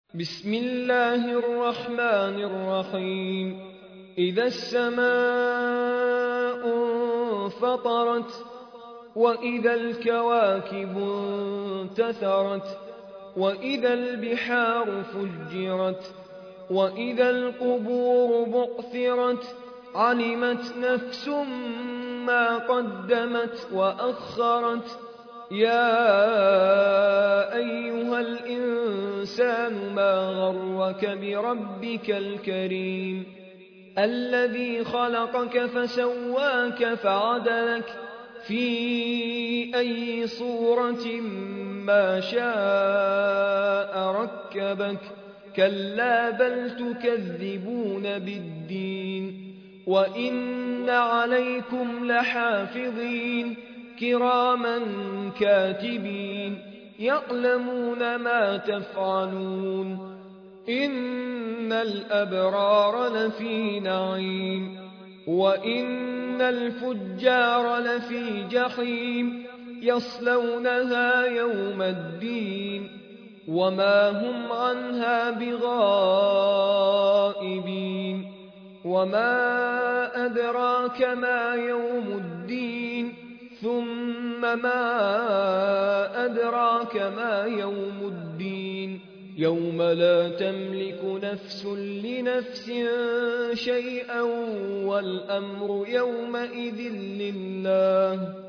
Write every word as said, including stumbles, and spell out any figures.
بسم الله الرحمن الرحيم إذا السماء انفطرت وإذا الكواكب انتثرت وإذا البحار فجرت وإذا القبور بعثرت علمت نفس ما قدمت وأخرت يا أيها الإنسان ما غرك بربك الكريم الذي خلقك فسواك فعدلك في أي صورة ما شاء ركبك كلا بل تكذبون بالدين وإن عليكم لحافظين كراما كاتبين يعلمون ما تفعلون إن الأبرار لفي نعيم وإن الفجار لفي جحيم يصلونها يوم الدين وما هم عنها بغائبين وما أدراك ما يوم الدين ثم ما أدراك ما يوم الدين يوم لا تملك نفس لنفس شيئا والأمر يومئذ لله